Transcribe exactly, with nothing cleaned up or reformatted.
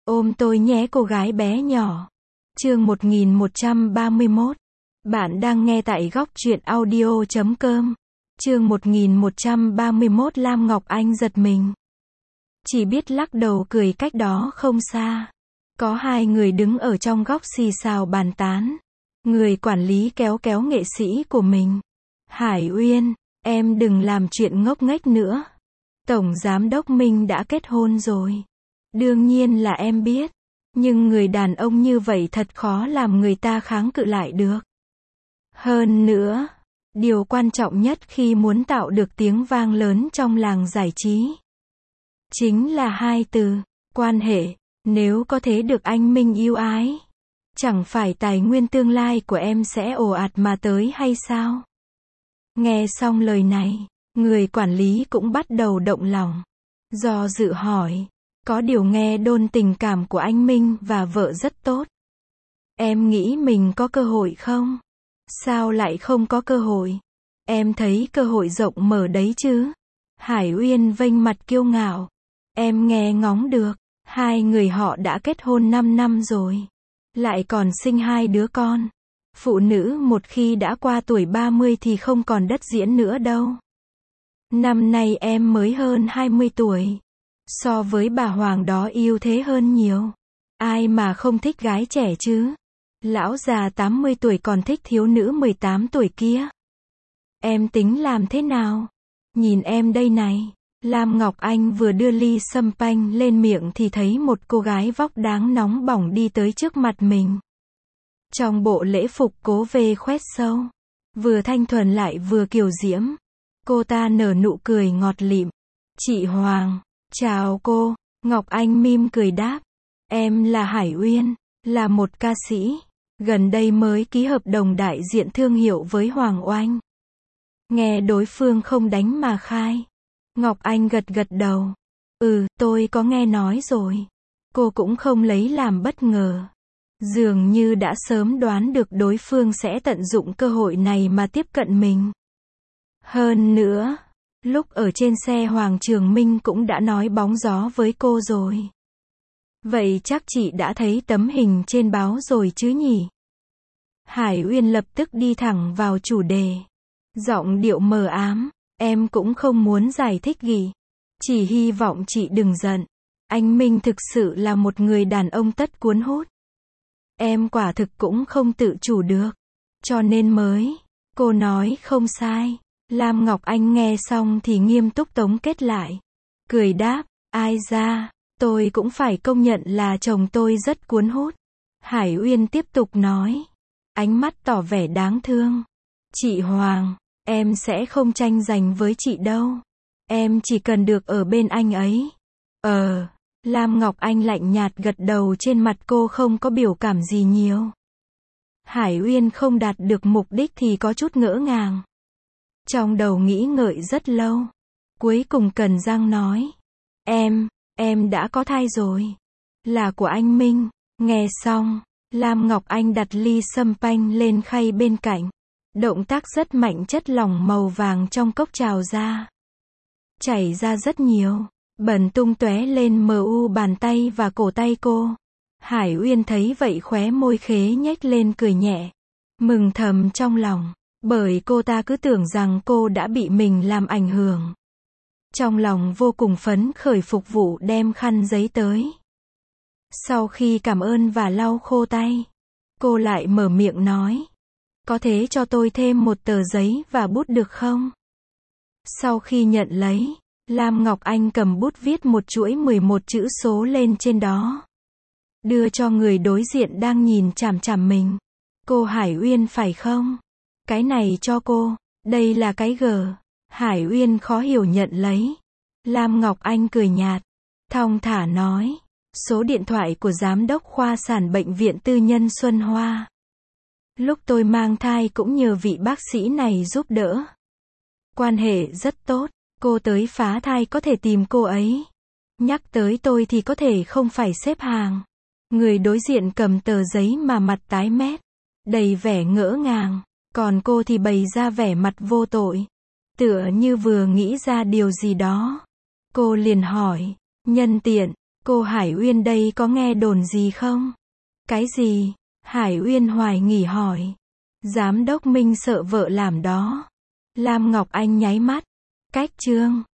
Ôm tôi nhé cô gái bé nhỏ. Chương một nghìn một trăm ba mươi mốt. Bạn đang nghe tại góc truyện audio chấm com. Chương một nghìn một trăm ba mươi mốt. Lam Ngọc Anh giật mình. Chỉ biết lắc đầu cười. Cách đó không xa, có hai người đứng ở trong góc xì xào bàn tán. Người quản lý kéo kéo nghệ sĩ của mình. Hải Uyên, em đừng làm chuyện ngốc nghếch nữa. Tổng giám đốc Minh đã kết hôn rồi. Đương nhiên là em biết. Nhưng người đàn ông như vậy thật khó làm người ta kháng cự lại được. Hơn nữa, điều quan trọng nhất khi muốn tạo được tiếng vang lớn trong làng giải trí chính là hai từ, quan hệ. Nếu có thể được anh Minh yêu ái, chẳng phải tài nguyên tương lai của em sẽ ồ ạt mà tới hay sao? Nghe xong lời này, người quản lý cũng bắt đầu động lòng. Do dự hỏi, có điều nghe đồn tình cảm của anh Minh và vợ rất tốt. Em nghĩ mình có cơ hội không? Sao lại không có cơ hội? Em thấy cơ hội rộng mở đấy chứ. Hải Uyên vênh mặt kiêu ngạo. Em nghe ngóng được, hai người họ đã kết hôn năm năm rồi. Lại còn sinh hai đứa con. Phụ nữ một khi đã qua tuổi ba mươi thì không còn đất diễn nữa đâu. Năm nay em mới hơn hai mươi tuổi. So với bà Hoàng đó yêu thế hơn nhiều. Ai mà không thích gái trẻ chứ? Lão già tám mươi tuổi còn thích thiếu nữ mười tám tuổi kia. Em tính làm thế nào? Nhìn em đây này. Lam Ngọc Anh vừa đưa ly sâm panh lên miệng thì thấy một cô gái vóc đáng nóng bỏng đi tới trước mặt mình. Trong bộ lễ phục cố về khoét sâu. Vừa thanh thuần lại vừa kiều diễm. Cô ta nở nụ cười ngọt lịm. Chị Hoàng. Chào cô. Ngọc Anh mỉm cười đáp. Em là Hải Uyên, là một ca sĩ. Gần đây mới ký hợp đồng đại diện thương hiệu với Hoàng Oanh. Nghe đối phương không đánh mà khai. Ngọc Anh gật gật đầu. Ừ, tôi có nghe nói rồi. Cô cũng không lấy làm bất ngờ. Dường như đã sớm đoán được đối phương sẽ tận dụng cơ hội này mà tiếp cận mình. Hơn nữa, lúc ở trên xe Hoàng Trường Minh cũng đã nói bóng gió với cô rồi. Vậy chắc chị đã thấy tấm hình trên báo rồi chứ nhỉ? Hải Uyên lập tức đi thẳng vào chủ đề. Giọng điệu mờ ám. Em cũng không muốn giải thích gì. Chỉ hy vọng chị đừng giận. Anh Minh thực sự là một người đàn ông tất cuốn hút. Em quả thực cũng không tự chủ được. Cho nên mới. Cô nói không sai. Lam Ngọc Anh nghe xong thì nghiêm túc tống kết lại. Cười đáp, ai ra, tôi cũng phải công nhận là chồng tôi rất cuốn hút. Hải Uyên tiếp tục nói. Ánh mắt tỏ vẻ đáng thương. Chị Hoàng, em sẽ không tranh giành với chị đâu. Em chỉ cần được ở bên anh ấy. Ờ, Lam Ngọc Anh lạnh nhạt gật đầu, trên mặt cô không có biểu cảm gì nhiều. Hải Uyên không đạt được mục đích thì có chút ngỡ ngàng. Trong đầu nghĩ ngợi rất lâu. Cuối cùng Cần Giang nói. Em, em đã có thai rồi. Là của anh Minh. Nghe xong, Lam Ngọc Anh đặt ly sâm panh lên khay bên cạnh. Động tác rất mạnh, chất lỏng màu vàng trong cốc trào ra. Chảy ra rất nhiều. Bẩn tung tóe lên mờ u bàn tay và cổ tay cô. Hải Uyên thấy vậy khóe môi khế nhếch lên cười nhẹ. Mừng thầm trong lòng. Bởi cô ta cứ tưởng rằng cô đã bị mình làm ảnh hưởng. Trong lòng vô cùng phấn khởi, phục vụ đem khăn giấy tới. Sau khi cảm ơn và lau khô tay, cô lại mở miệng nói. Có thể cho tôi thêm một tờ giấy và bút được không? Sau khi nhận lấy, Lam Ngọc Anh cầm bút viết một chuỗi mười một chữ số lên trên đó. Đưa cho người đối diện đang nhìn chằm chằm mình. Cô Hải Uyên phải không? Cái này cho cô. Đây là cái G. Hải Uyên khó hiểu nhận lấy. Lam Ngọc Anh cười nhạt. Thong thả nói. Số điện thoại của giám đốc khoa sản bệnh viện tư nhân Xuân Hoa. Lúc tôi mang thai cũng nhờ vị bác sĩ này giúp đỡ. Quan hệ rất tốt. Cô tới phá thai có thể tìm cô ấy. Nhắc tới tôi thì có thể không phải xếp hàng. Người đối diện cầm tờ giấy mà mặt tái mét. Đầy vẻ ngỡ ngàng. Còn cô thì bày ra vẻ mặt vô tội. Tựa như vừa nghĩ ra điều gì đó. Cô liền hỏi. Nhân tiện, Cô Hải Uyên đây có nghe đồn gì không? Cái gì? Hải Uyên hoài nghỉ hỏi. Giám đốc Minh sợ vợ làm đó. Lam Ngọc Anh nháy mắt. Cách chương.